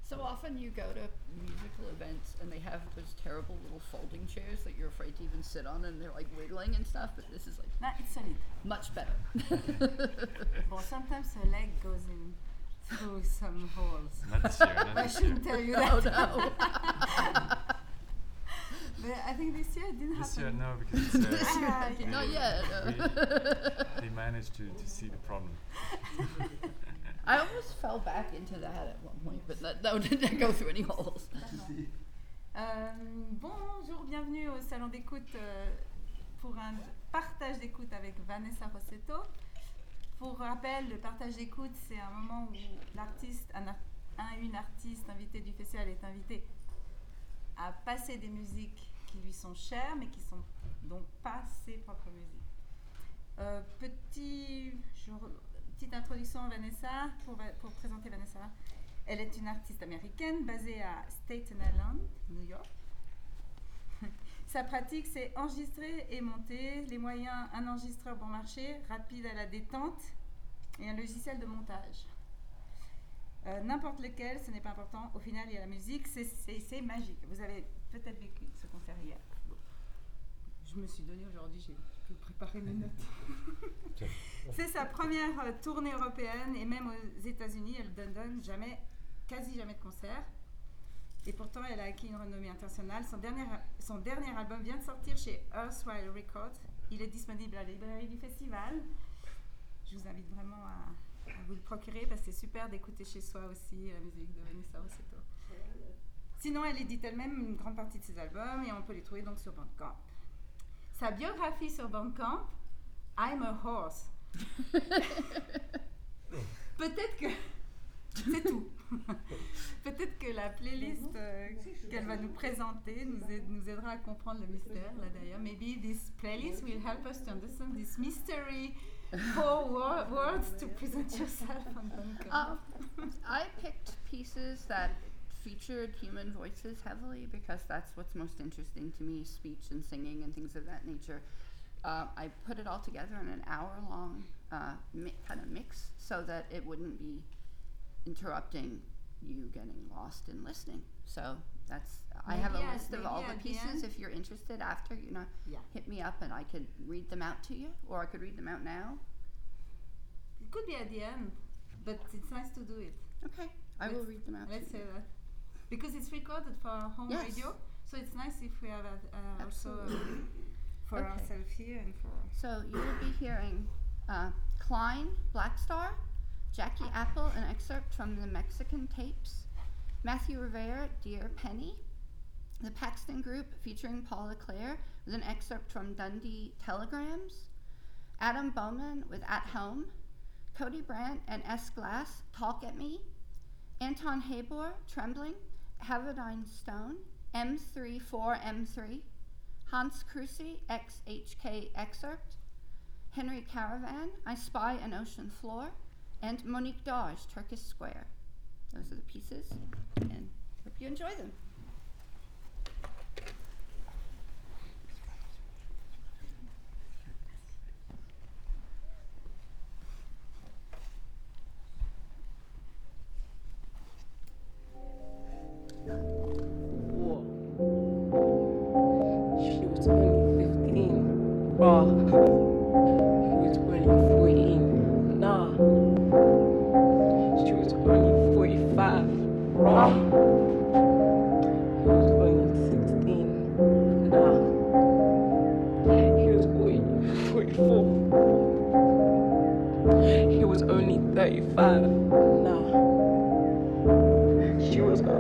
So often you go to musical events and they have those terrible little folding chairs that you're afraid to even sit on and they're like wiggling and stuff, but this is like No, it's solid. much better. Well, sometimes a leg goes in through some holes. Not this year, not I this year. shouldn't tell you that. Oh no. But I think this year it didn't This year, happen. no, because it's, Yeah. Not yet. they managed to see the problem. I almost fell back into that at one point, but that didn't go through any holes. Bonjour, bienvenue au salon d'écoute pour un partage d'écoute avec Vanessa Rossetto. Pour rappel, le partage d'écoute, c'est un moment où l'artiste, une artiste invitée du festival est invitée à passer des musiques qui lui sont chères, mais qui sont donc pas ses propres musiques. Petite introduction à Vanessa, pour présenter Vanessa. Elle est une artiste américaine basée à Staten Island, New York. Sa pratique, c'est enregistrer et monter. Les moyens, un enregistreur bon marché, rapide à la détente, et un logiciel de montage. N'importe lequel, ce n'est pas important. Au final, il y a la musique, c'est magique. Vous avez peut-être vécu ce concert hier. Je me suis donné aujourd'hui, j'ai pu préparer mes notes. C'est sa première tournée européenne et même aux États-Unis, elle ne donne quasi jamais de concert. Et pourtant, elle a acquis une renommée internationale. Son dernier album vient de sortir chez Earthwire Records. Il est disponible à la librairie du festival. Je vous invite vraiment à vous le procurer parce que c'est super d'écouter chez soi aussi la musique de Vanessa Rossetto. Sinon, elle édite elle-même une grande partie de ses albums et on peut les trouver donc sur Bandcamp. Sa biographie sur Bandcamp, I'm a horse. Peut-être que c'est tout. Peut-être que la playlist qu'elle va nous présenter nous aidera à comprendre le mystère là d'ailleurs. Maybe this playlist will help us to understand this mystery. 4 words to present yourself on Bandcamp. I picked pieces that featured human voices heavily because that's what's most interesting to me, speech and singing and things of that nature. I put it all together in an hour-long kind of mix so that it wouldn't be interrupting you getting lost in listening. So that's I have a list of all the pieces. If you're interested after, hit me up and I could read them out to you, or I could read them out now. It could be at the end, but it's nice to do it. Okay, I will read them out. Let's to say you. that because it's recorded for our home Yes. radio, so it's nice if we have also for Okay. ourselves here and for. So you will be hearing Klein, Black Star, Jackie Apple, an excerpt from the Mexican tapes, Matthew Rivera, Dear Penny, the Paxton Group featuring Paul Leclerc with an excerpt from Dundee Telegrams, Adam Bowman with At Home, Cody Brandt and S. Glass, Talk at Me, Anton Habor, Trembling, Havadine Stone, M34M3, Hans Krusi, XHK Excerpt, Henry Caravan, I Spy an Ocean Floor, and Monique Dage, Turkish Square. Those are the pieces, and hope you enjoy them. She was only 15. Raw. She was only 14. Nah. She was only 45. Raw. He was only 16. Nah. He was only 44. He was only 35. Nah. She was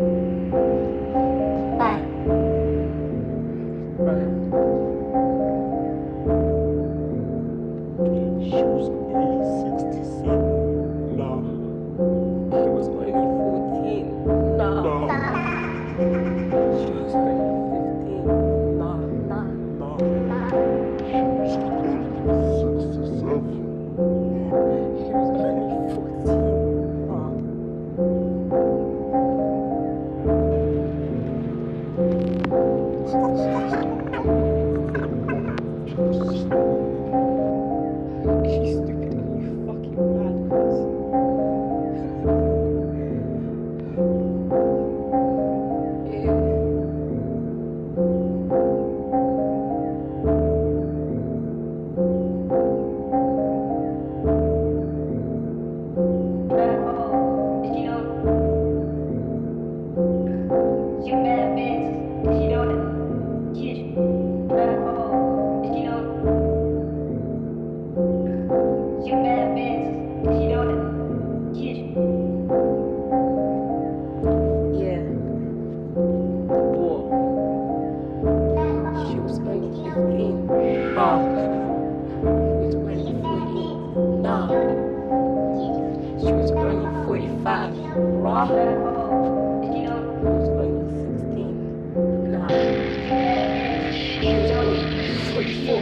She was only 67. Nah. He was only 14. Nah. She was only 15. Nah. Nah. She was only 67. He was only 14. Nah. She was only 45. Raw. She was only 16. Nah. She was only 44.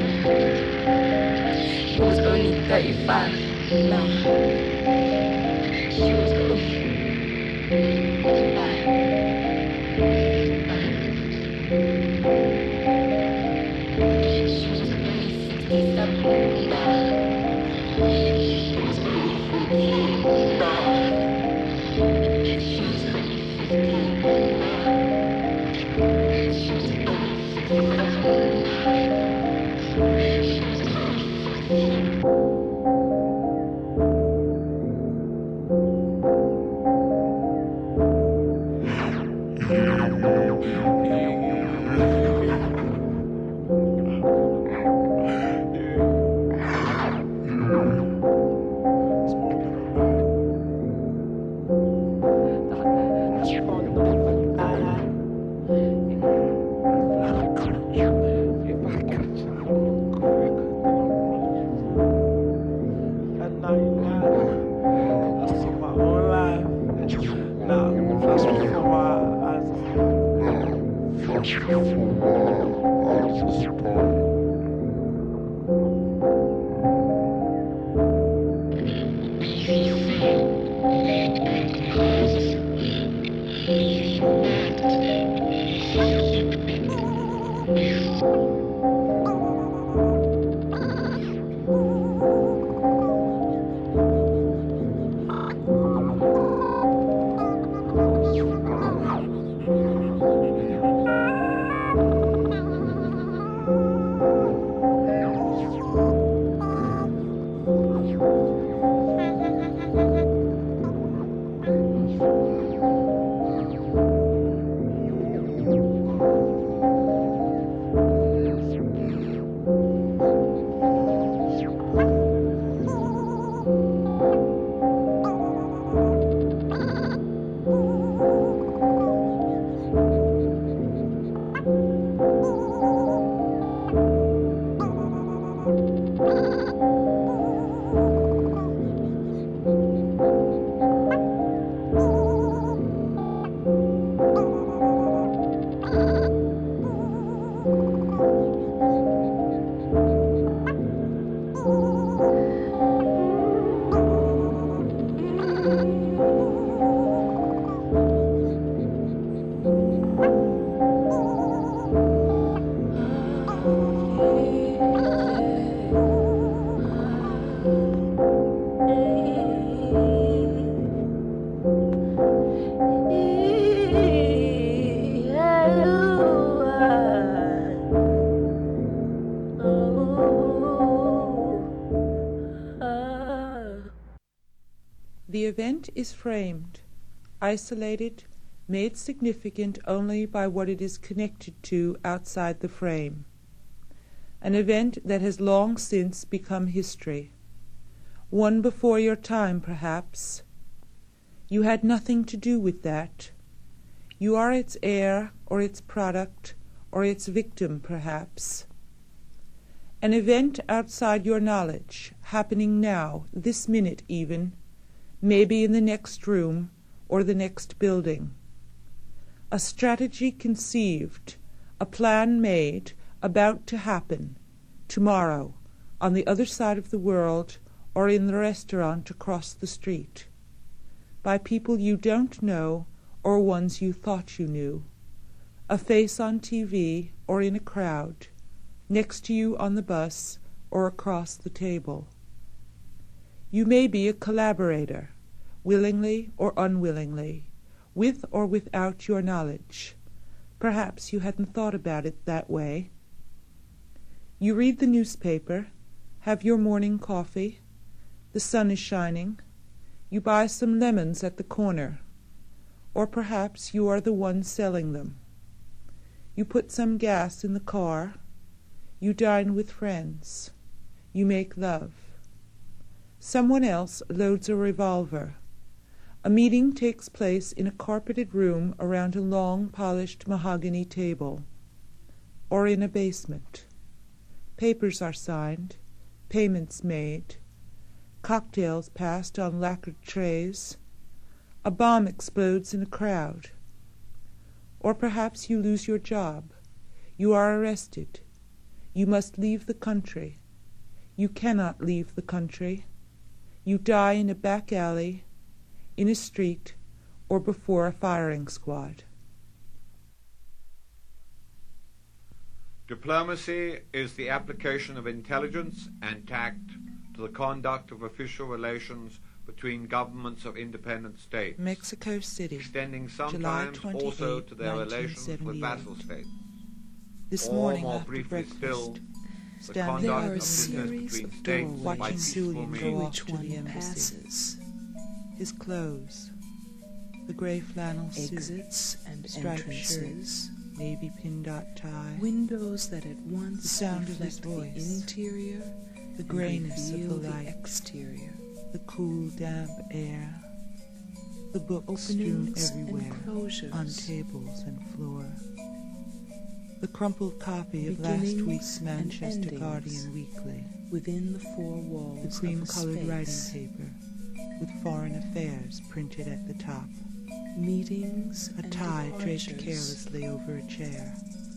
She was only 35. Nah. She was only 45. She was only 67. Nah. She was only 14. Nah. She was only 15. Nah. She was only 67. The event is framed, isolated, made significant only by what it is connected to outside the frame. An event that has long since become history. One before your time, perhaps. You had nothing to do with that. You are its heir, or its product, or its victim, perhaps. An event outside your knowledge, happening now, this minute even, maybe in the next room or the next building. A strategy conceived, a plan made, about to happen, tomorrow, on the other side of the world or in the restaurant across the street, by people you don't know or ones you thought you knew, a face on TV or in a crowd, next to you on the bus or across the table. You may be a collaborator, willingly or unwillingly, with or without your knowledge. Perhaps you hadn't thought about it that way. You read the newspaper, have your morning coffee, the sun is shining, you buy some lemons at the corner, or perhaps you are the one selling them. You put some gas in the car, you dine with friends, you make love. Someone else loads a revolver. A meeting takes place in a carpeted room around a long, polished mahogany table, or in a basement. Papers are signed, payments made. Cocktails passed on lacquered trays. A bomb explodes in a crowd. Or perhaps you lose your job. You are arrested. You must leave the country. You cannot leave the country. You die in a back alley, in a street, or before a firing squad. Diplomacy is the application of intelligence and tact to the conduct of official relations between governments of independent states, Mexico City, extending July sometimes 28, also to their relations with 1978. vassal states. This Or morning more after briefly breakfast, still, the standing conduct There of are a business series between of states by doorways watching peaceful Julian means. go off which to one the embassy. passes, His clothes, the gray flannel suit, exits and striped entrances, navy pin dot tie, windows that at once The sound of his reflect the voice, interior the and grayness of reveal the light, exterior, the cool, damp air, the books strewn openings and everywhere, closures, on tables and floor, the crumpled copy of last Beginnings week's and Manchester endings Guardian Weekly, within the four walls the of a cream-colored writing space, paper, with Foreign Affairs printed at the top, meetings a and tie draped departures, carelessly over a chair.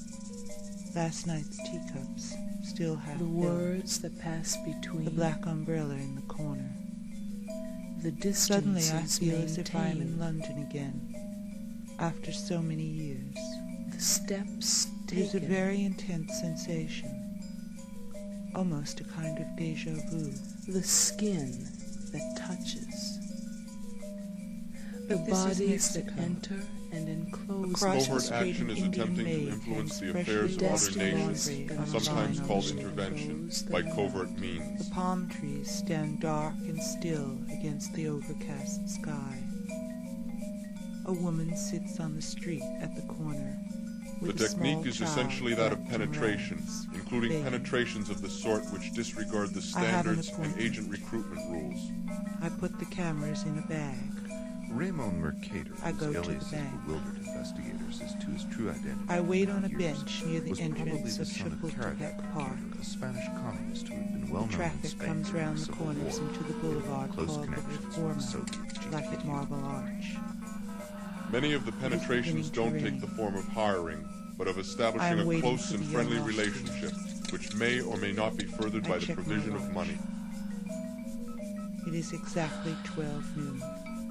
Last night's teacups, still half the filled, words that pass between, the black umbrella in the corner. the Suddenly I distances feel as if I am in maintained, London again, after so many years. the steps It is a taken, very intense sensation, almost a kind of deja vu. the skin that touches, the But this is bodies that Mexico. enter and enclose Across the the Covert street, action an is Indian attempting maid to influence hangs the affairs of freshly other washed nations, laundry on a sometimes line called on the intervention, clothes by that covert The means. palm trees stand dark and still against the overcast sky. A woman sits on the street at the corner. The with a small technique is child essentially that of wrapped in penetration, rags, including begging. penetrations of the sort which disregard the I have an standards and appointment. agent recruitment rules. I put the cameras in a bag. Raymond Mercator, I whose go to the alias bank. has bewildered investigators as to his true identity. I wait on a for years, bench near the was probably entrance the of son of Chapultepec Caradet Park. Mercator, a Spanish communist who had been well The known in traffic Spain comes during round the Civil corners War, into the boulevard close called the connections with the Reforma, Soviet like at GPU. Marble Arch. Many of the penetrations beginning to don't rain. take the form of hiring, but of I establishing am a waiting close for and the friendly young officer. relationship, which may or may not be furthered I by the check my provision of watch. money. It is exactly 12 noon.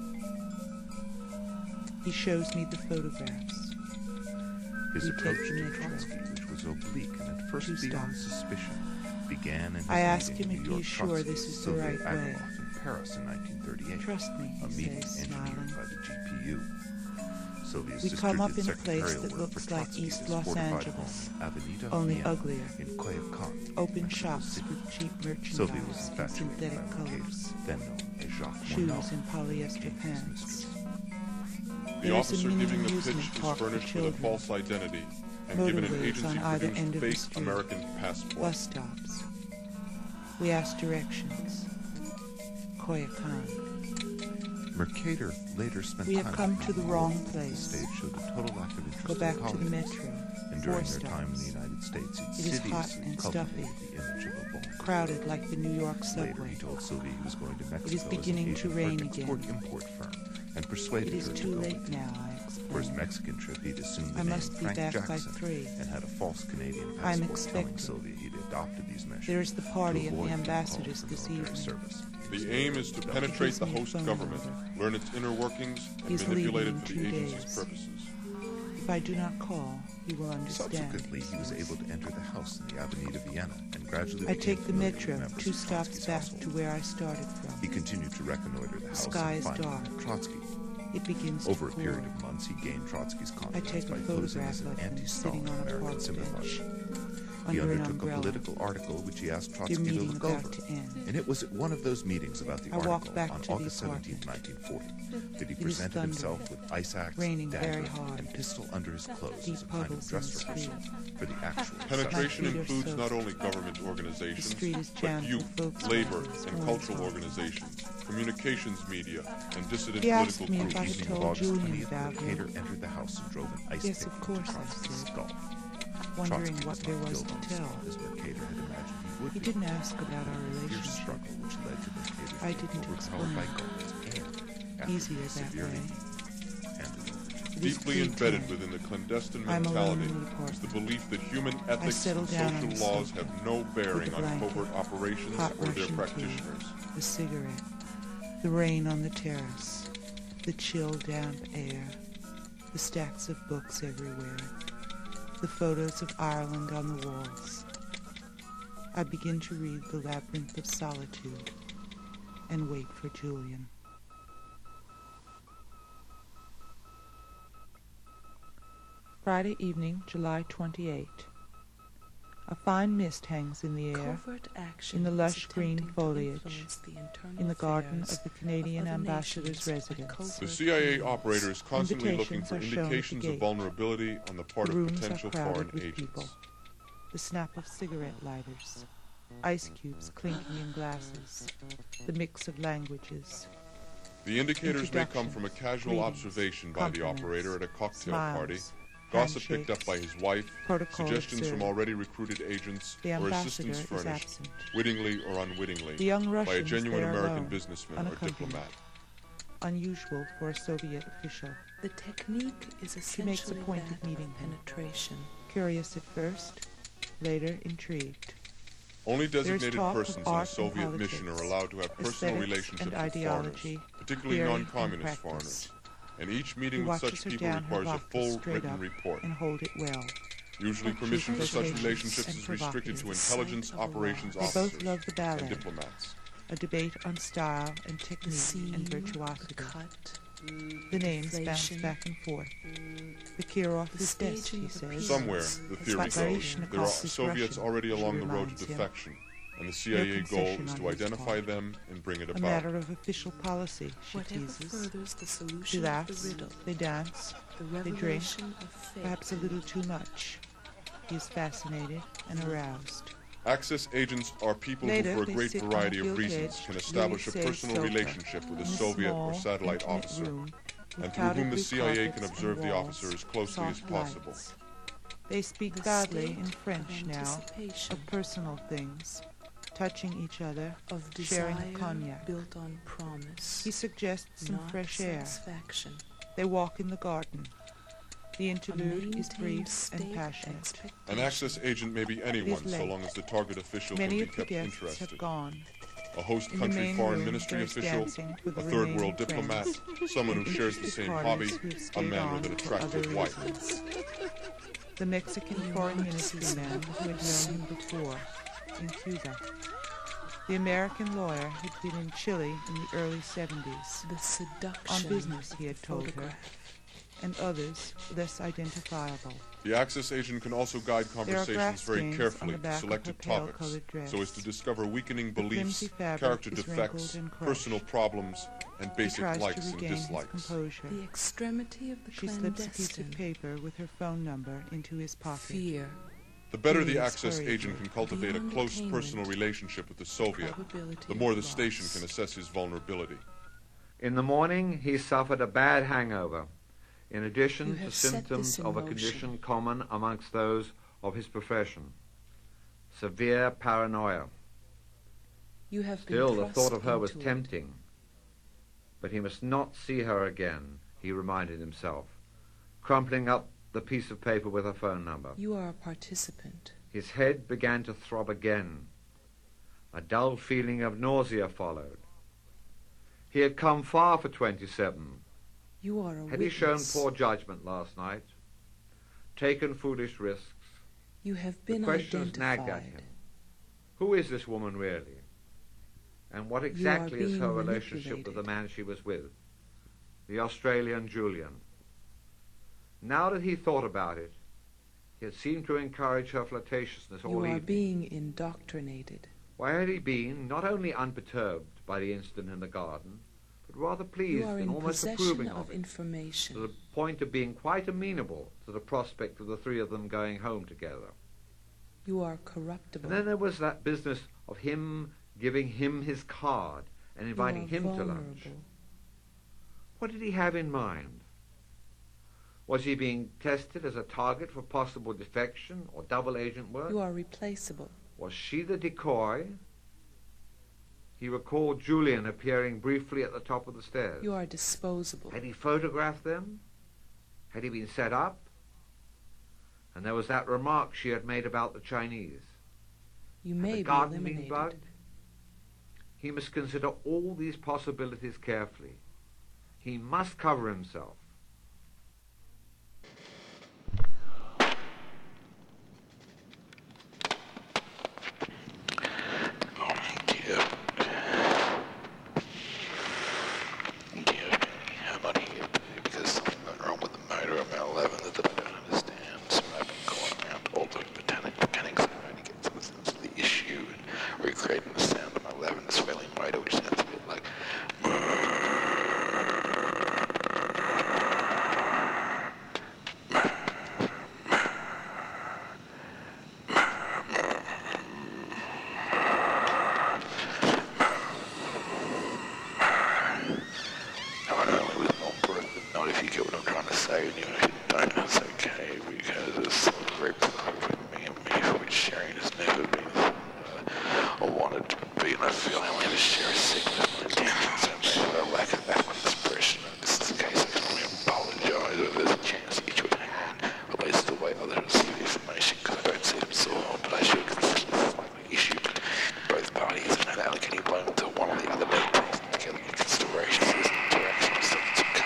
He shows me the photographs. His We take approach the to metro. Trotsky, which was oblique and at first 2 beyond stops. suspicion, began in his I ask meeting him if New he York is sure Trotsky this is the Sylvia right way. Agamoff in Paris in 1938. Trust me, A he meeting says, engineered smiling. by the GPU. Sylvia's We come up distributed in a place secretarial that work looks for like Trotsky East is Los fortified Angeles, home in Avenida only Vienna uglier. in Coyoacán, Open Mexico shops City. with cheap Sylvia was merchandise and infatuated synthetic by Mercator, colors. then known as Jacques Shoes Monod, and polyester became his pants. mistress. The There is a officer mini giving the amusement pitch is park for furnished with a children. false identity and given an Motorways on either end agency-produced of the fake street. American passport. Bus stops. We ask directions. Coyoacán. Mercator later spent We have time come with to the Monod. wrong The place. stage showed a total lack of interest Go back in to the politics. metro. And 4 during their time in the stops. United States, It is hot insidiously and cultivated stuffy. the image of a bon vivant. Crowded like the New York Later, subway. he told Sylvia he was going to Mexico is beginning as to an agent rain for an again. export-import firm, and persuaded It is her to too go late with him. now, I For his explain. Mexican trip, he'd assumed the I name must be Frank back by Jackson 3. and had a false Canadian I'm passport telling expected. Sylvia he'd adopted these measures. There is the party to at the avoid being ambassador's called for this military evening. service. The aim is to penetrate the host government, learn its inner workings, and He's manipulate leaving it in for the 2 agency's days. purposes. If I do not call, he will understand. Subsequently, he was able to enter the house in the Avenida Vienna and gradually I became take the familiar with metro members 2 of stops Trotsky's back household. to where I started from. He continued to reconnoiter the house sky and is find dark. Trotsky. It begins to Over a pour. period of months, he gained Trotsky's I confidence take a by posing as photograph an of him anti-Stalin sitting on a American park sympathizer. bench He under an undertook a umbrella. political article which he asked Their Trotsky to meeting look about over. to end. And it was at one of those meetings about the I walk article back on to the August 17, apartment. 1940, that he It is presented thundering, himself with ice axe, raining very dagger, hard. and pistol under his clothes Deep as a kind of puddles in dress the rehearsal street. for the actual Penetration My feet are includes soaked. not only government organizations, street is but jammed with youth, folks labor, with and horns cultural on. organizations, communications media, and dissident He asked political me if groups. I had evening of told August Julian 20th, about him. Mercator entered the house and drove an ice Yes, pick of into course I Trotsky's did. skull. wondering Trotsky what was there not was killed to on the tell. spot as Mercator had imagined he would He be. didn't ask about our Fierce relationship. struggle which led to Mercator's I being didn't overpowered by explain. guards and, after Easier being that severely way. beaten, handed over to It is Deeply embedded 3:10. within the clandestine I'm alone mentality in the is the apartment. belief that human ethics settle and down on social the laws sofa have no bearing a on blanket, covert operations hot or their Russian tea, practitioners. a cigarette, the rain on the terrace, the chill, damp air, the stacks of books everywhere, the photos of Ireland on the walls. I begin to read The Labyrinth of Solitude and wait for Julian. Friday evening, July 28. A fine mist hangs in the air, Covert action in the is lush green attempting to foliage, influence the internal in the garden affairs of the Canadian of other ambassador's nations by residence. covert The CIA means. operator is constantly looking Invitations for are shown at the indications of gate. vulnerability on the part The of rooms potential are crowded foreign with agents. people. The snap of cigarette lighters, ice cubes clinking in glasses, the mix of languages, The indicators may come from a Introductions, casual greetings, observation by the compliments, operator at a cocktail smiles, party, gossip picked up handshakes, by his wife, protocol suggestions from observed. already recruited agents, The or ambassador assistance is furnished, absent. wittingly or unwittingly, The young by a Russian is genuine there American alone, businessman or unaccompanied. diplomat. Unusual for a Soviet official. The technique is She makes a essentially point of that meeting of him. penetration. Curious at first, later intrigued. Only designated talk of persons in a art and Soviet mission are politics, allowed to have personal aesthetics relationships and with foreigners, ideology, particularly theory and non-communist practice. foreigners. And each He meeting with watches such her people down her requires a vodka full straight written up report. and hold it well. Usually She's permission for such flirtatious relationships and is restricted to provocative. intelligence Sight of the operations laws. They both officers love the ballet. and diplomats. A debate on style and The technique scene, and the virtuosity. cut, The names bounce inflation. back and forth. The Kirov The is best, staging he of the says. piece. Somewhere, Yes. the It's theory like goes, there are Baryshnikov is Soviets Russian, already she along the road to reminds him. defection, and the CIA goal concession is on to his identify part. them and bring it A about. matter of official policy, she Whatever teases. furthers the She solution of the laughs, riddle, they dance, the they drink, revelation of fate. perhaps a little too much. He is fascinated and aroused. Access agents are people Later, who, for a they great sit on variety a of reasons, gilt-edged can establish a Louis personal sofa relationship with a in Soviet small, or satellite intimate officer, room with and through whom powdered the blue CIA can carpets observe and the walls, officer as closely as soft possible. lights. They speak The badly state in French of now, anticipation, of personal things, touching each other, of sharing desire a cognac. built on promise, He suggests some not fresh air. satisfaction. They walk in the garden. The A interlude is maintained brief state and of passionate. expectation. An access agent may be anyone so late. long as the target official Many can of be the kept guests interested. have gone. A host In the country main foreign room, ministry there's official, dancing for the a third remaining world diplomat, friends, someone who and shares the interested same parties hobby, who've a stayed man on with an for other attractive wife. reasons. The Mexican foreign ministry man who had known him before in Cuba. The American lawyer who'd been in Chile in the early 70s. The seduction On business, he of had the told her. photograph. And others less identifiable. The access agent can also guide There are conversations grass very stains on carefully the to back of selected her pale topics, colored dress. so as to discover weakening The beliefs, flimsy fabric character is defects, wrinkled and crushed. personal problems, and He basic tries likes to and regain his dislikes. composure. The extremity of the She slips a piece of clandestine. paper with her phone number into his pocket. Fear, The better the Please access hurry. agent can cultivate a Beyond close attainment, personal relationship with the Soviet, probability the more of the station loss. can assess his vulnerability. In the morning, he suffered a bad hangover, in You addition to have set symptoms this in of a motion. condition common amongst those of his profession, severe paranoia. You have Still, been the thought thrust of her was into it. tempting. But he must not see her again, he reminded himself, crumpling up the piece of paper with her phone number. You are a participant. His head began to throb again. A dull feeling of nausea followed. He had come far for 27. You are a Had he shown witness. poor judgment last night? Taken foolish risks? You have The been questions nagged at identified. him. Who is this woman really? And what exactly is being her relationship with the manipulated. man she was with? The Australian Julian. Now that he thought about it, he had seemed to encourage her flirtatiousness You all are evening. being indoctrinated. Why had he been not only unperturbed by the incident in the garden, but rather You pleased are and in almost possession approving of of it, to information. the point of being quite amenable to the prospect of the three of them going home together. You are corruptible. And then there was that business of him giving him his card and inviting you are him to lunch. vulnerable. What did he have in mind? Was he being tested as a target for possible defection or double agent work? You are replaceable. Was she the decoy? He recalled Julian appearing briefly at the top of the stairs. You are disposable. Had he photographed them? Had he been set up? And there was that remark she had made about the Chinese. You Had may the be garden been eliminated. bugged? He must consider all these possibilities carefully. He must cover himself. How about here? Because something went wrong with the motor of my 11 that I don't understand. So I've been going around all the mechanics trying to get to the sense of the issue and recreating the sound of my 11 is failing motor, which sounds a bit like. Not if you get what I'm trying to say, and even if you don't, that's okay, because it's a very private between me and me, which sharing has never been or wanted to be, and I feel I only have to share a segment of my intentions, and maybe I lack of adequate expression, and this is the case, I can only apologize if there's a chance to get you at hand, relates to the way others receive information, because I don't see them so well, but I should consider this like an issue in both parties, and not allocating blame to one or the other, but taking together in consideration of this interaction of something to come.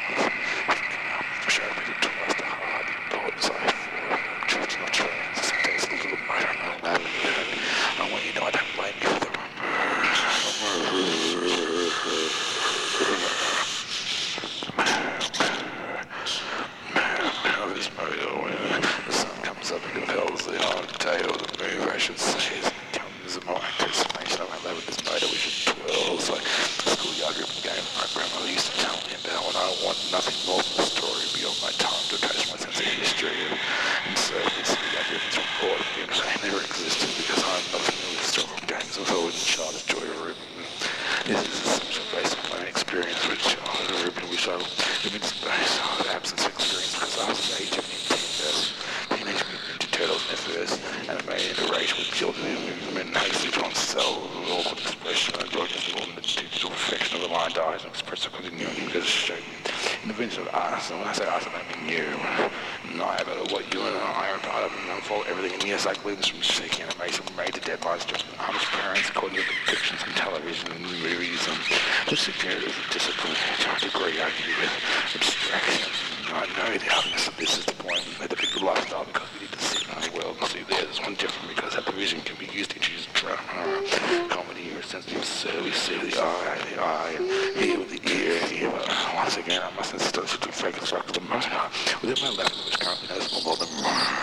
Nothing more from the story beyond my time to attach my sense of history, and so this evidence report never existed because I'm not familiar with historical games of Owen and Charlotte Joy Rubin. This is essentially based on my experience with Charlotte Rubin, which I live in space, absence of experience because I was the age of Teenage Mutant Ninja Turtles in their first animated iteration with children and hastily drawn cell, awkward expression, and broken the digital perfection of the line dies and expressive continuity because it's showing invention of us, and when I say us, I don't mean you. I about what you and I are part of, and unfold everything. And yes, I believe this from seeking animation made to deadlines, just honest parents, according to depictions in television and movies, and just superior as a discipline to a degree I view with abstraction. I know the obvious of this is the point of the people lifestyle because we need to see another world and see there's one different because that division can be used to introduce drama or comedy or sensitive service, see the eye, and hear with the ear, hear. Once again, I must insist to fake construct the most within my level, which currently knows more than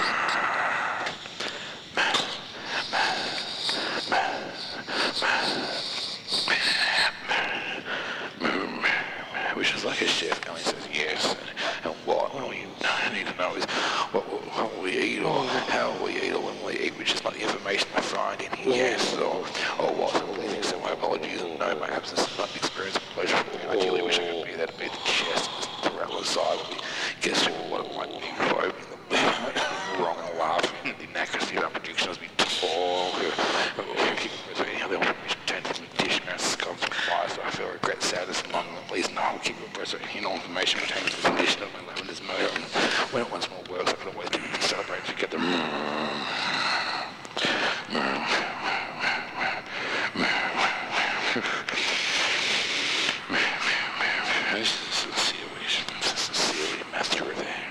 which is like a chef, and he says yes, and what we need to know is what we eat, or how we eat, or when we eat, which is not the information I find in here, yes, or what, so my apologies, and no, my absence is not an experience of pleasure for me. Ideally wish I could be there to beat the chest, and rattle aside when we get to what it might be, probing the wrong and laughing, and the inaccuracy of our predictions we talk, they want to change the condition and scum from fire, so I feel regret, sadness among them. Please no, I'll keep representing all information pertaining to the condition of my lavender's motor, and when it once more works, I can always celebrate together. Sincerely, master of there.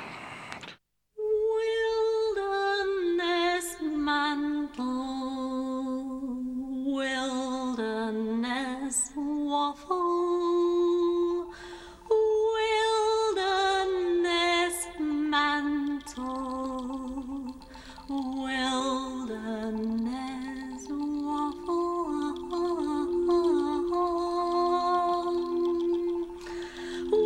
Wilderness mantle, wilderness waffle, wilderness mantle, wilderness waffle,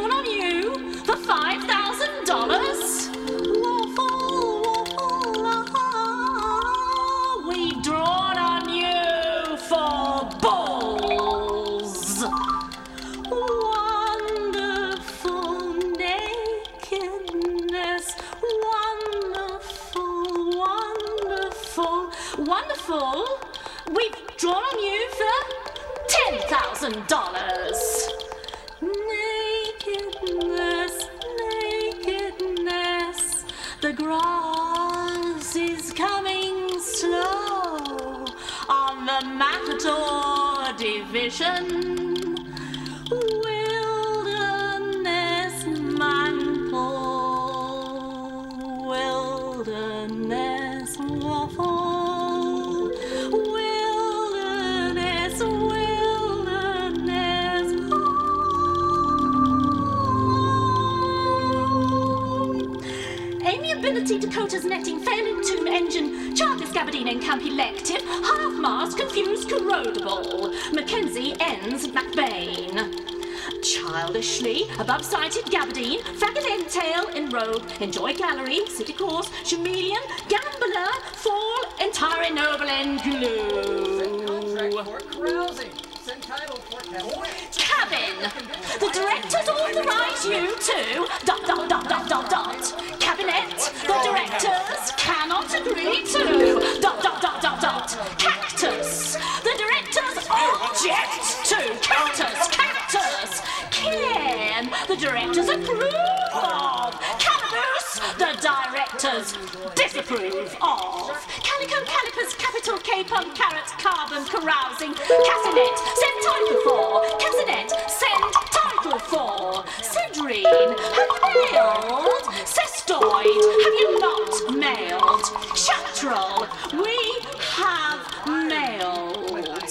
drawn on you for $5,000? Waffle, waffle, we've drawn on you for balls. Wonderful nakedness, wonderful, wonderful, wonderful. We've drawn on you for $10,000. Nakedness, nakedness, the grass is coming slow on the Matador division. Wilderness mantle, wilderness waffle, wilderness, wilderness home. Amiability Dakota's netting failing tomb engine, Chargers Gabardine and Camp elective, half-mast confused corrodable, Mackenzie ends McBain. Childishly, above-sighted gabardine, faggot entail in robe, enjoy gallery, city course, chameleon, gambler, fall, entire noble and glue. Cabin. The directors authorize you to ... Cabinet. The directors cannot agree to ... Cactus. The directors object to cactus. Can the directors approve of? Cannabis, the directors disapprove of. Calico, calipers, capital, K-pump, carrots, carbon, carousing, cassinet, send title for. Cassinet, send title for. Cedrine, have you mailed? Cestoid, have you not mailed? Chattrel, we have mailed.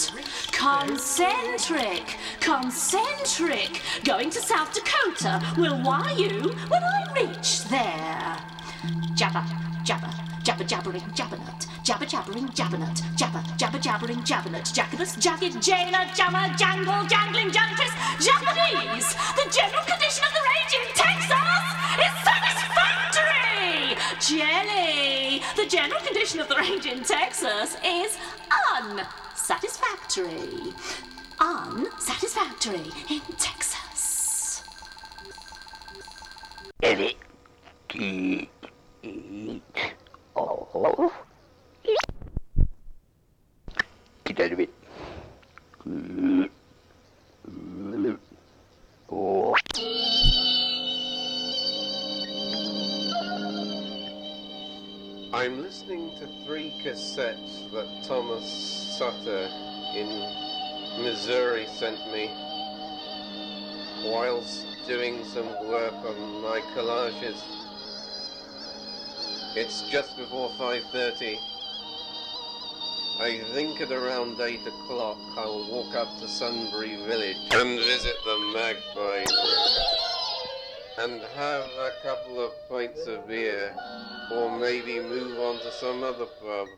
Concentric, going to South Dakota will wire you when I reach there. Jabber, jabbering, jabbernut, jabbering, jabbernut, jabbering, jabbernut, jackanus, jagged, jailer, jammer, jangle, jangling, juntress, Japanese. The general condition of the range in Texas is satisfactory. Jelly. The general condition of the range in Texas is unsatisfactory. Unsatisfactory in Texas. Eat all. Get out of it. Oh. I'm listening to 3 cassettes that Thomas Sutter in Missouri sent me whilst doing some work on my collages. It's just before 5:30. I think at around 8 o'clock I'll walk up to Sunbury Village and visit the Magpie and have a couple of pints of beer, or maybe move on to some other pub.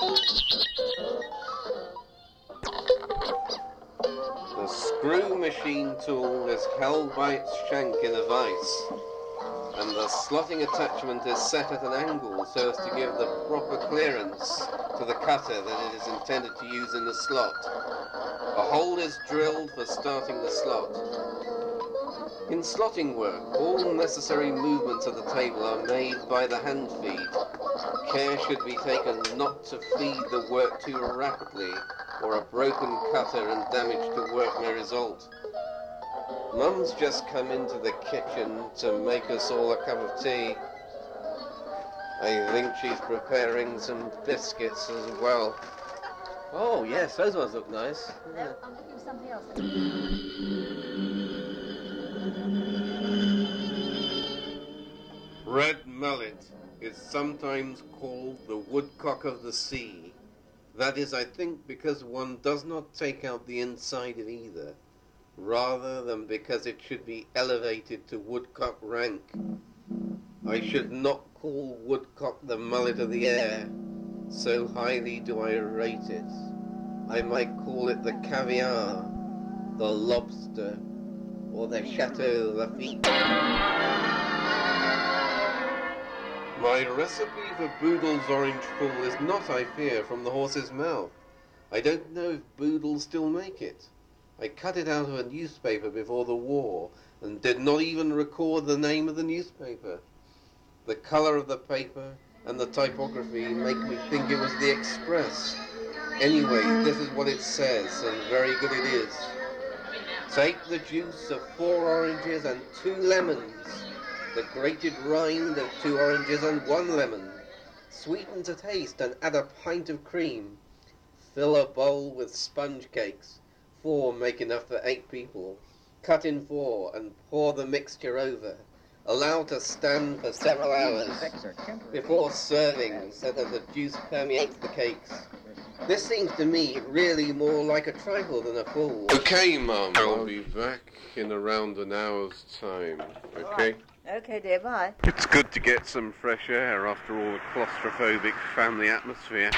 The screw machine tool is held by its shank in a vise, and the slotting attachment is set at an angle so as to give the proper clearance to the cutter that it is intended to use in the slot. A hole is drilled for starting the slot. In slotting work, all necessary movements of the table are made by the hand feed. Care should be taken not to feed the work too rapidly, or a broken cutter and damage to work may result. Mum's just come into the kitchen to make us all a cup of tea. I think she's preparing some biscuits as well. Oh yes, those ones look nice. Yeah. I'm looking for something else. Red mullet is sometimes called the woodcock of the sea. That is, I think, because one does not take out the inside of either, rather than because it should be elevated to woodcock rank. I should not call woodcock the mullet of the air, so highly do I rate it. I might call it the caviar, the lobster, or their Chateau Lafite. My recipe for Boodle's orange fool is not, I fear, from the horse's mouth. I don't know if Boodle still make it. I cut it out of a newspaper before the war and did not even record the name of the newspaper. The colour of the paper and the typography make me think it was the Express. Anyway, this is what it says, and very good it is. Take the juice of 4 oranges and 2 lemons, the grated rind of 2 oranges and 1 lemon. Sweeten to taste and add a pint of cream. Fill a bowl with sponge cakes. 4 make enough for 8 people. Cut in 4 and pour the mixture over. Allow to stand for several hours before serving so that the juice permeates the cakes. This seems to me really more like a trifle than a fool. Okay, Mum, I'll be back in around an hour's time, okay? Okay, dear, bye. It's good to get some fresh air after all the claustrophobic family atmosphere.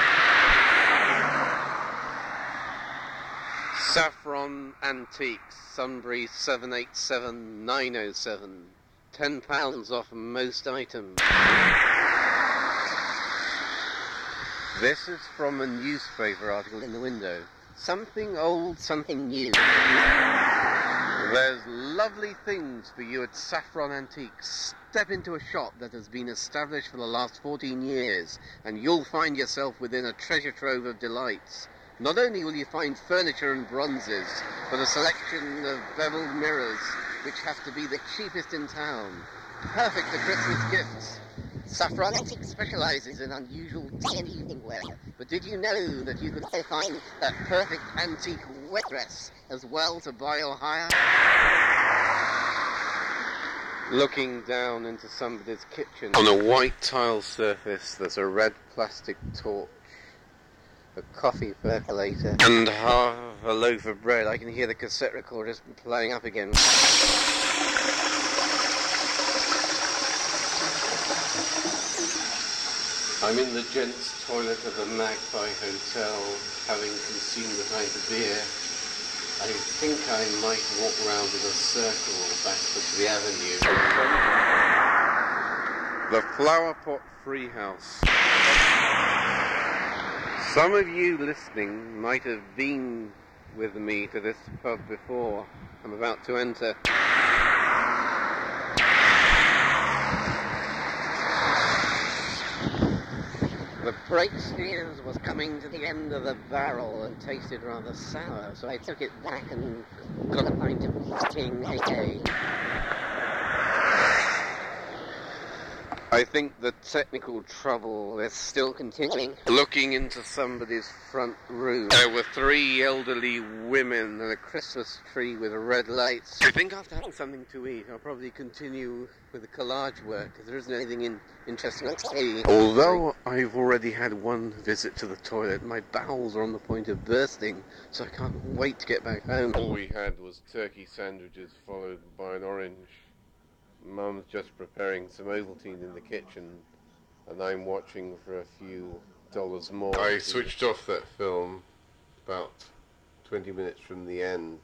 Saffron Antiques, Sunbury 787907. £10 off most items. This is from a newspaper article in the window. Something old, something new. There's lovely things for you at Saffron Antiques. Step into a shop that has been established for the last 14 years, and you'll find yourself within a treasure trove of delights. Not only will you find furniture and bronzes, but a selection of beveled mirrors, which have to be the cheapest in town. Perfect for Christmas gifts. Saffron Antiques specializes in unusual day and evening wear. But did you know that you could also find that perfect antique wet dress as well to buy or hire? Looking down into somebody's kitchen. On a white tile surface, there's a red plastic torch, a coffee percolator, and half a loaf of bread. I can hear the cassette recorder just playing up again. I'm in the gents' toilet of the Magpie Hotel, having consumed a pint of beer. I think I might walk round in a circle backwards to the avenue. The Flower Pot Free House. Some of you listening might have been with me to this pub before. I'm about to enter. The Breakspears was coming to the end of the barrel and tasted rather sour, so I took it back and got a pint of King AA. I think the technical trouble is still continuing. Looking into somebody's front room, there were 3 elderly women and a Christmas tree with red lights. I think after having something to eat, I'll probably continue with the collage work, because there isn't anything interesting to see. Although I've already had 1 visit to the toilet, my bowels are on the point of bursting, so I can't wait to get back home. All we had was turkey sandwiches followed by an orange. Mum's just preparing some Ovaltine in the kitchen, and I'm watching for a few dollars more. I switched off that film about 20 minutes from the end.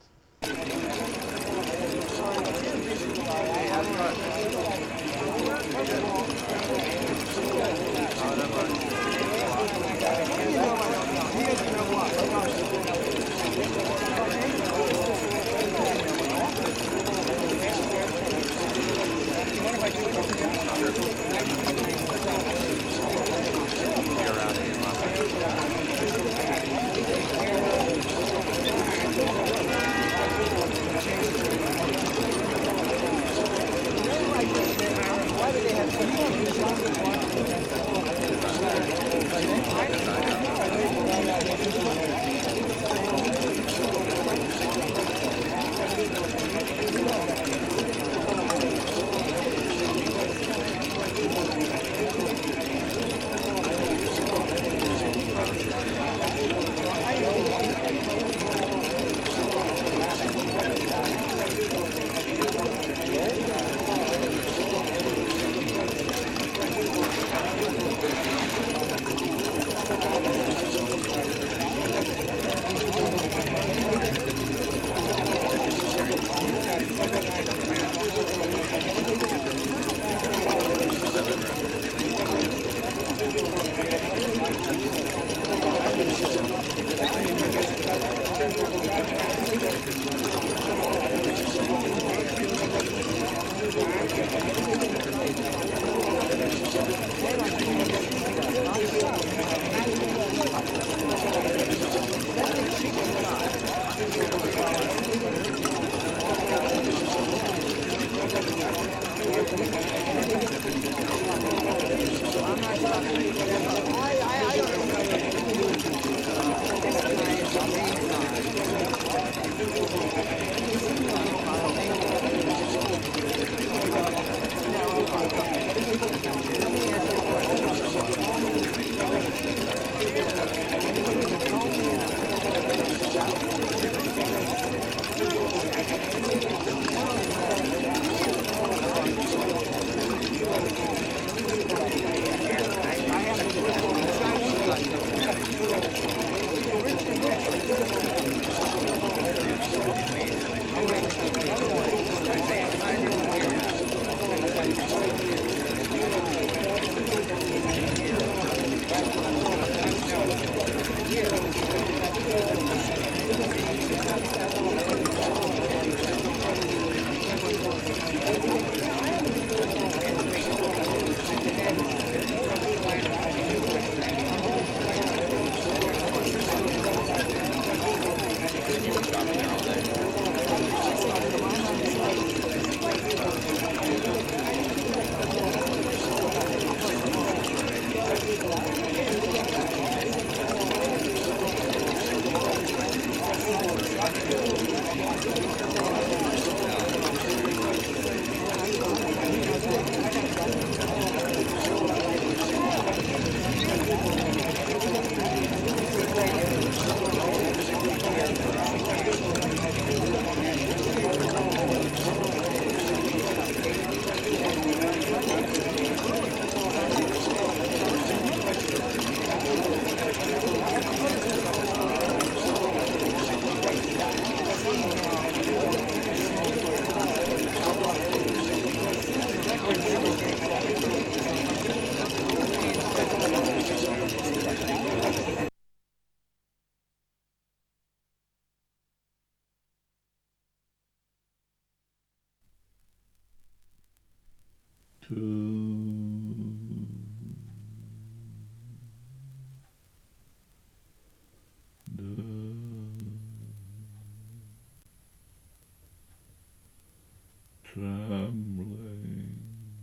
Trembling,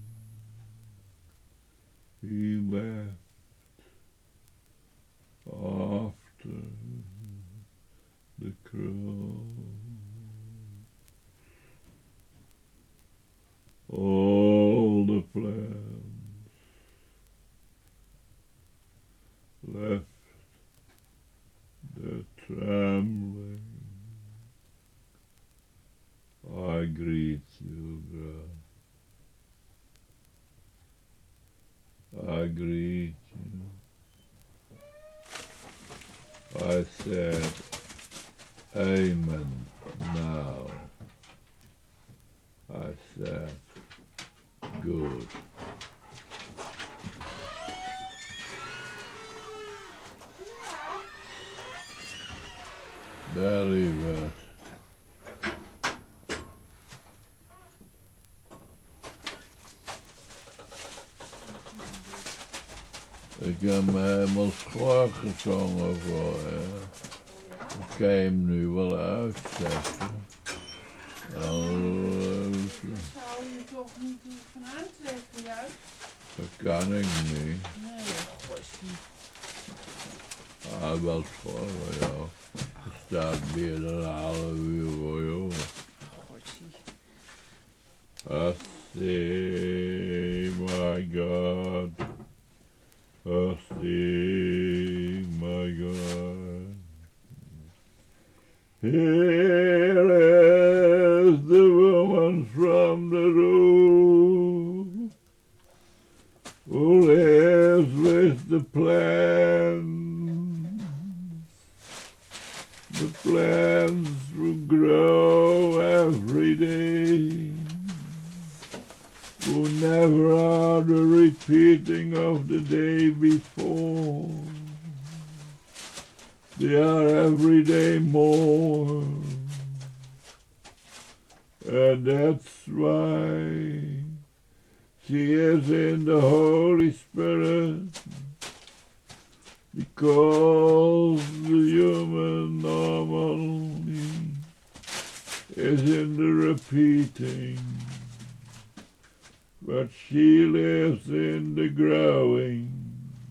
he left after the crow. All the plans left the trembling. I greet you, God. I greet you. I said, Amen now. I said, good. Very well. Ik heb me helemaal schor gezongen voor je. Ik kan je hem nu wel uitzetten. Zou je toch niet van aantrekken, juist? Dat kan ik niet. Nee, dat is niet. Ah, wel schor voor jou. Er staat meer dan een half uur voor jou. I see, my God. I see, my God. Here is the woman from the roof who lives with the plants. The plants will grow every day. Who never are the repeating of the day before. They are every day more. And that's why she is in the Holy Spirit. Because the human normally is in the repeating. but she lives in the growing.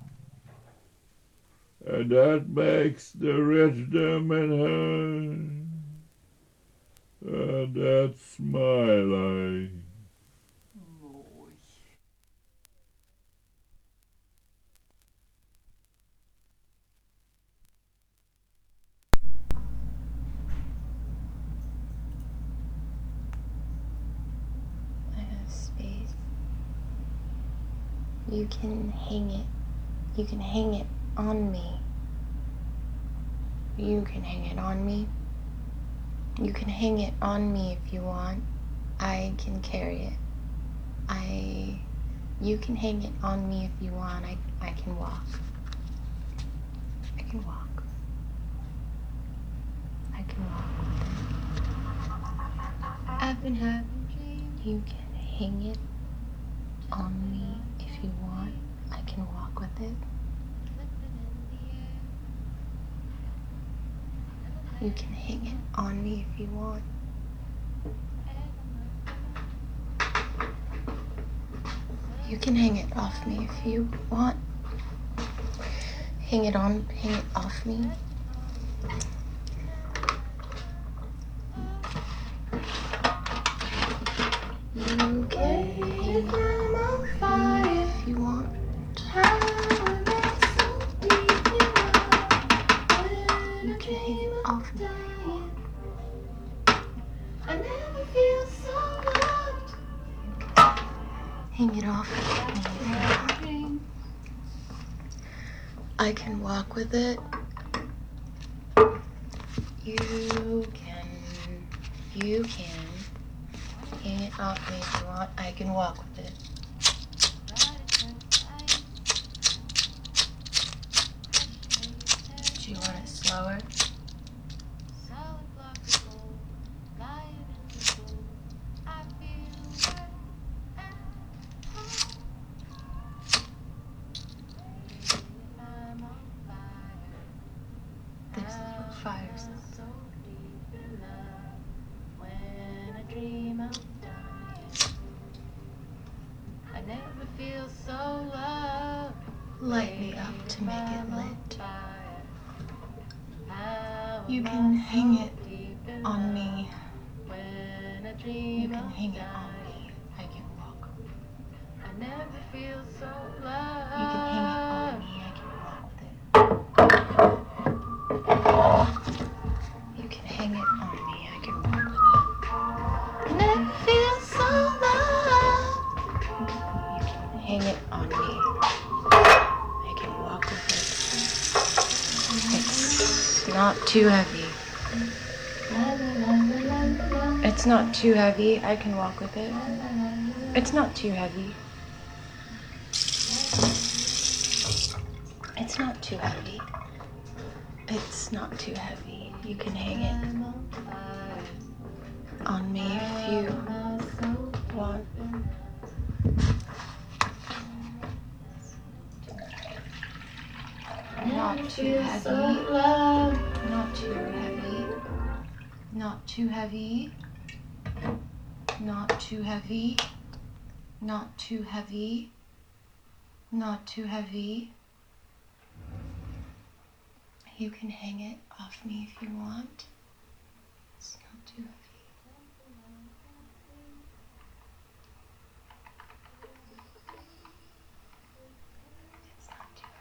And that makes the wisdom in her. And that's my life. I have space. You can hang it. You can hang it on me. You can hang it on me. You can hang it on me if you want. I can carry it. You can hang it on me if you want. I can walk. I can walk. I can walk. I've been having dreams. You can hang it on me if you want. I can walk with it. You can hang it on me if you want. You can hang it off me if you want. Hang it off me. You can hang it on fire if you want. You can hang it off me if you want. I never feel so loved. Hang it off me if you want. I can walk with it. You can hang it off me if you want. I can walk with it. Do you want it slower? There's little fires. I never feel so loved. Light me up to make it lit. You can hang it on me. You can hang it on me. I can walk. I never feel so loved. You can hang it on me. I can walk with it. You can hang it on me. I can walk with it. I never feel so loved. You can hang it on me. I can walk with it. It's not too heavy. It's not too heavy. I can walk with it. It's not too heavy. It's not too heavy. It's not too heavy. You can hang it on me if you want. Not too heavy. Not too heavy. Not too heavy. Not too heavy. Not too heavy. Not too heavy. You can hang it off me if you want. It's not too heavy. It's not too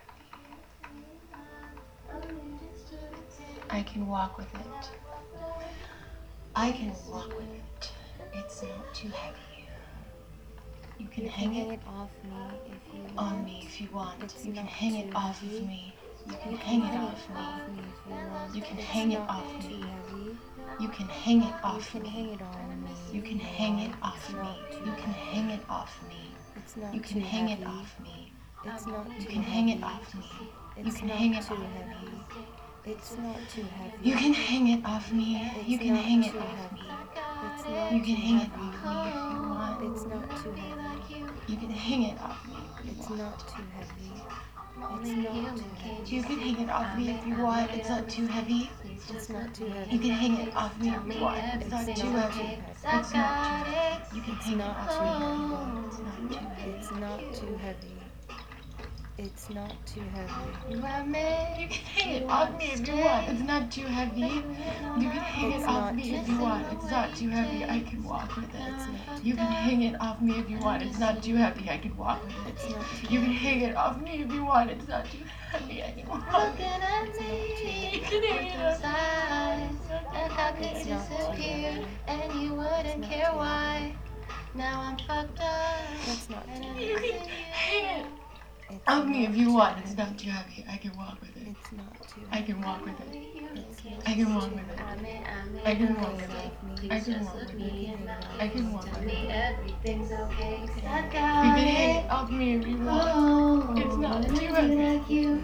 heavy. I can walk with it. I can walk with it. It's not too heavy. You can hang it off me if you on want. me if you want. It's You can not hang it too off of heavy. me. You can hang it off me. if you want. You can It's hang it not off too me. heavy. You can hang it off You can me. hang it on me. You can if hang it want. off It's me. not too You can heavy. hang it off me. It's not You can too hang it heavy. off me. It's not You too can hang it heavy. off me. You It's can not hang it too off heavy. me. It's not too heavy. You can hang it off me. You It's can not hang it too off heavy. me. It's not You can too hang it heavy. off me if you want. It's not too heavy. You can hang it off me if you It's want. not too heavy. It's not too heavy. You can hang it off me if you want. It's not too heavy. It's not too heavy. You can hang it off me if you want. It's not too heavy. It's not too heavy. You can hang it off me if you want. It's not too heavy. It's not too heavy. You can hang it off me if you want. It's not too heavy. You can hang it off me if you want. It's not too heavy. I can walk with it. You can hang it off me if you want. It's not too heavy. I can walk with it. You can hang it off me if you want. It's not too heavy. I can walk with it. You can hang it off me. And how could it disappear? And you wouldn't care why. Now I'm fucked up. That's not too You can hang it off me if you want. It's not too heavy. I can walk with it. It's not too I can walk with it. I can walk with it. I can walk with it. I can walk with it. I can walk with it. Everything's okay. You can hang it off me if you want. It's not too heavy.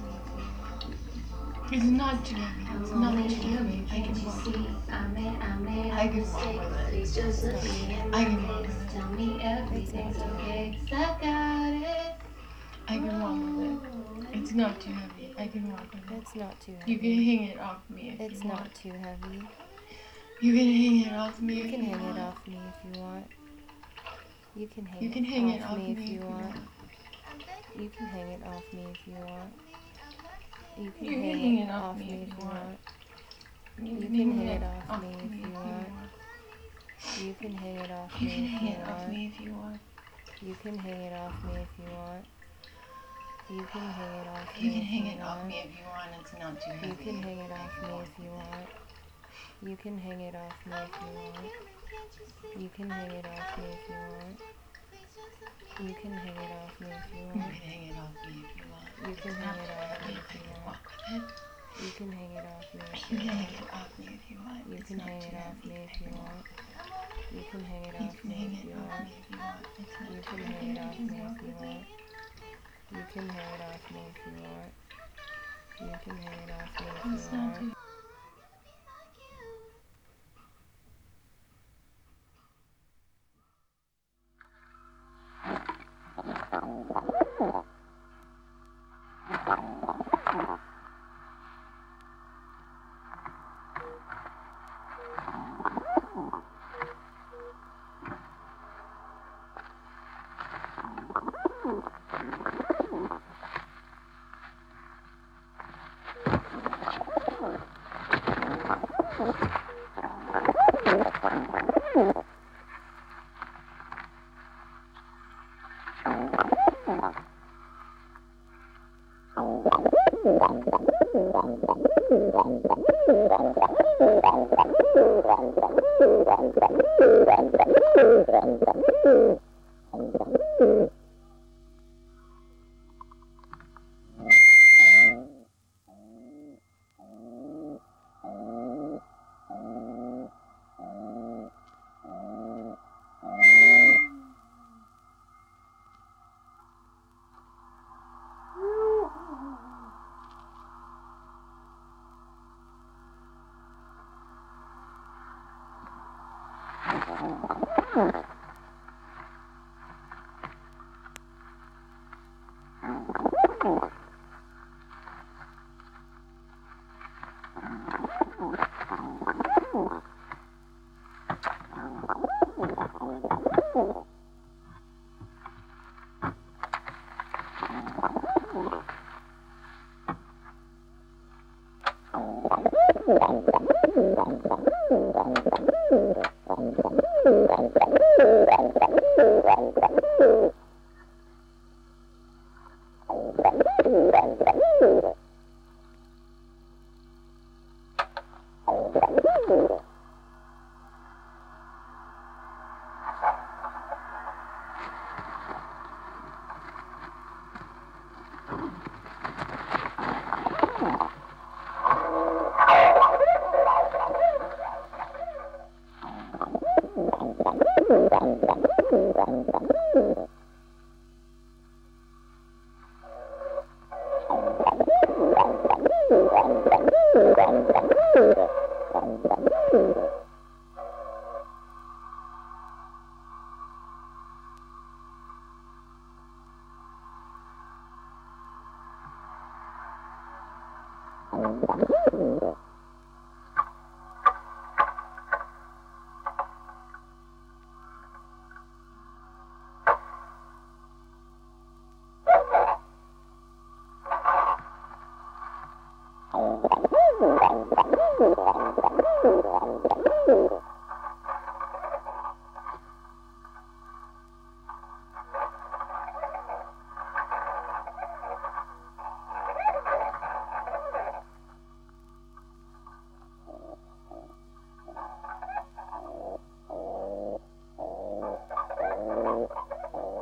It's not too heavy. It's not too heavy. I can walk with it. I can walk with it. I can walk with it. Tell me everything's okay. I got it. I can walk with it. It's not too heavy. I can walk with it. It's not too heavy. You can hang it off me if It's you not want. too heavy. You can hang it off me You if can you hang want. it off me if you want. You can hang You can hang it off off me me if you want. You can hang it off me if you want. You can hang it off me if you want. You can hang it off me if you want. You can hang it off You me can if hang you it off want. me if you want. You can hang it off me if you want. You can hang it off You me can if hang you it off want. me if you want. It's not too heavy. You can hang it off me if you want. You can hang it off me if you want. You can hang it off me if you want. You can hang it off me if you You want. can hang it off me if you want. You can It's hang not it too off heavy. me I if you can want. walk with it. You can hang it off me if You you can hang want. it off me if you want. You It's can not hang too it off heavy. me I if you can walk want. with it. You can hang it You off can me hang if it you off want. me if you want. It's not You too can heavy. hang it I off can me walk if you with it. want. You can hang it off me if you want. You can hang it off me if you It's not want. too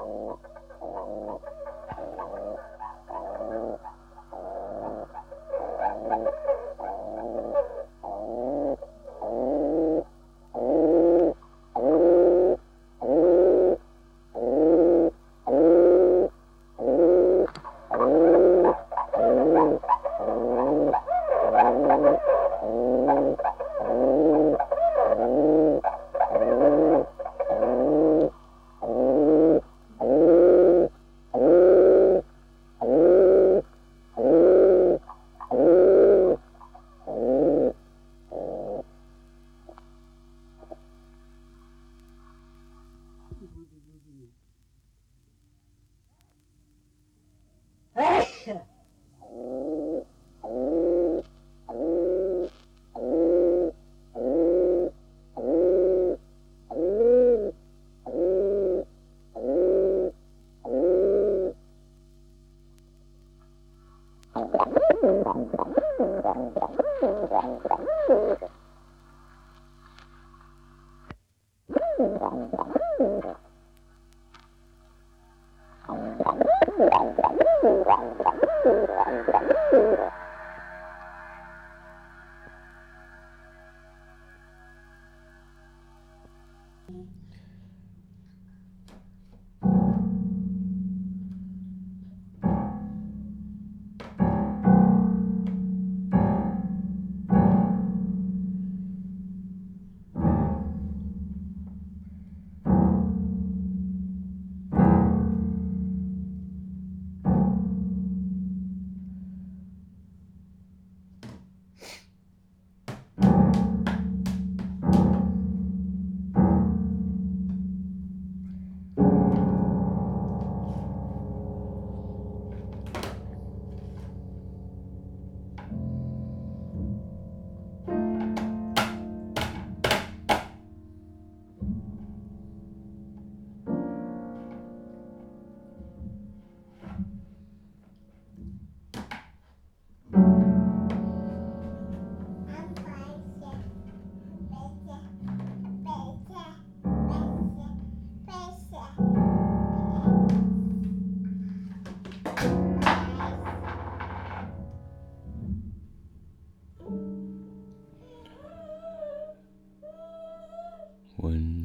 When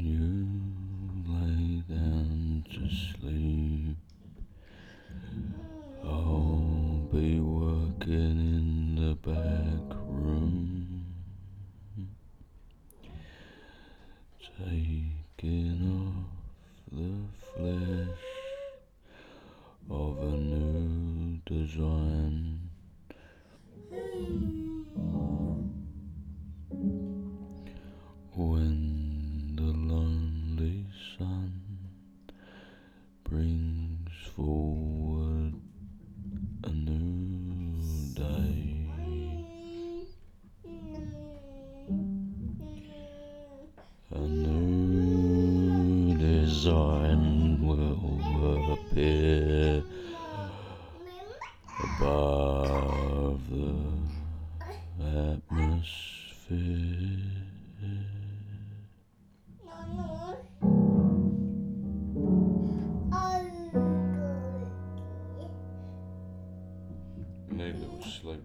you lay down to sleep, I'll be working in the back room, taking off the flesh of a new design. When the lonely sun brings forward a new day, a new design will appear above the atmosphere. Need a little sleep.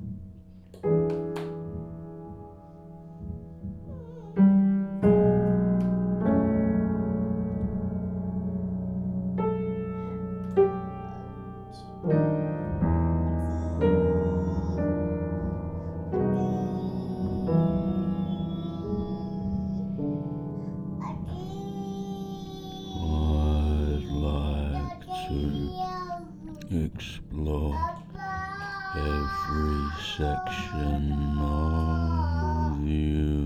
I'd like to explore every section of you.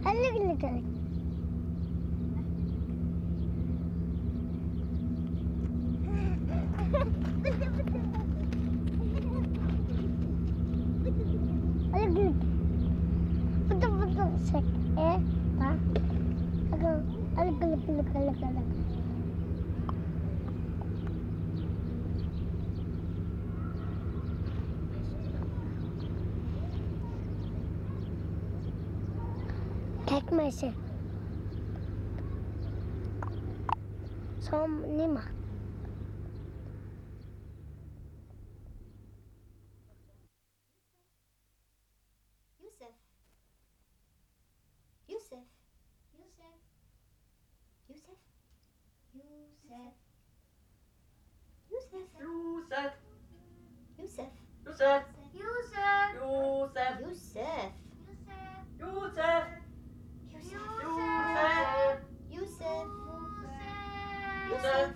Kijk maar eens. Zo, Nima. Youssef. Youssef. Youssef. Youssef. Youssef. Youssef. Youssef. Youssef. Youssef. Youssef. Youssef. Youssef. Youssef. Youssef.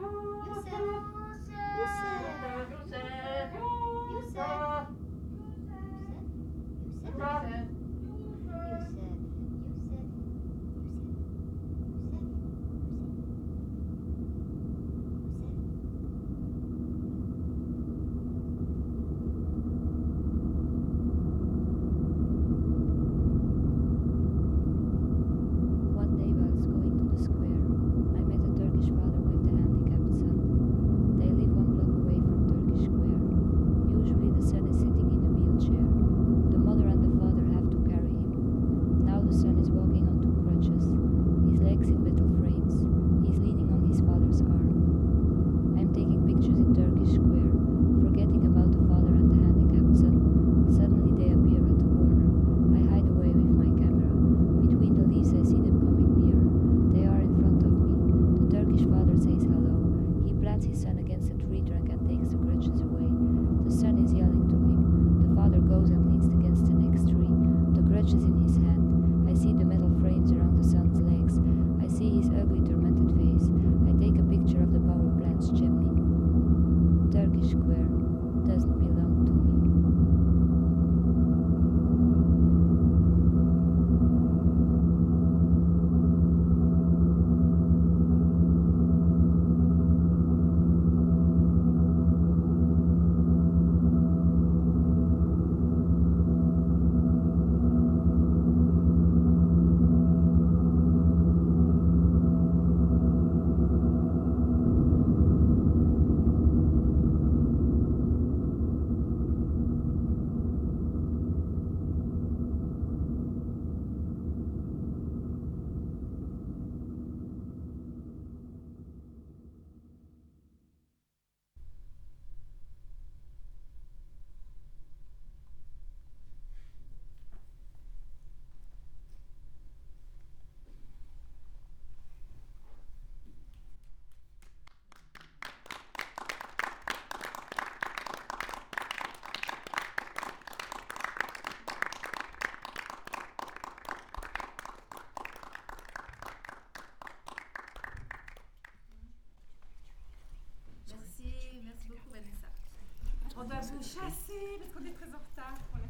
One day while going to the square, I met a Turkish father with the handicapped son. They live 1 block away from Turkish Square. Usually the son is sitting in a wheelchair. The mother and the father have to carry him. Now the son is walking on 2 crutches, his legs in metal frames. He's leaning on his father's arm. I'm taking pictures in Turkish Square, forgetting about the father and the handicapped son. Suddenly they appear at the corner. I hide away with my camera. Between the leaves I see them coming nearer. They are in front of me. The Turkish father says hello. He plants his son against a tree trunk and takes the crutches away. The son is yelling to him. The father goes and leans against the next tree. The crutches in his hand. I see the metal frames around the son's legs. I see his ugly, tormented face. I take a picture of the power plant's chimney. Turkish Square doesn't belong to me. Merci beaucoup Vanessa. On doit vous chasser parce qu'on est très en retard pour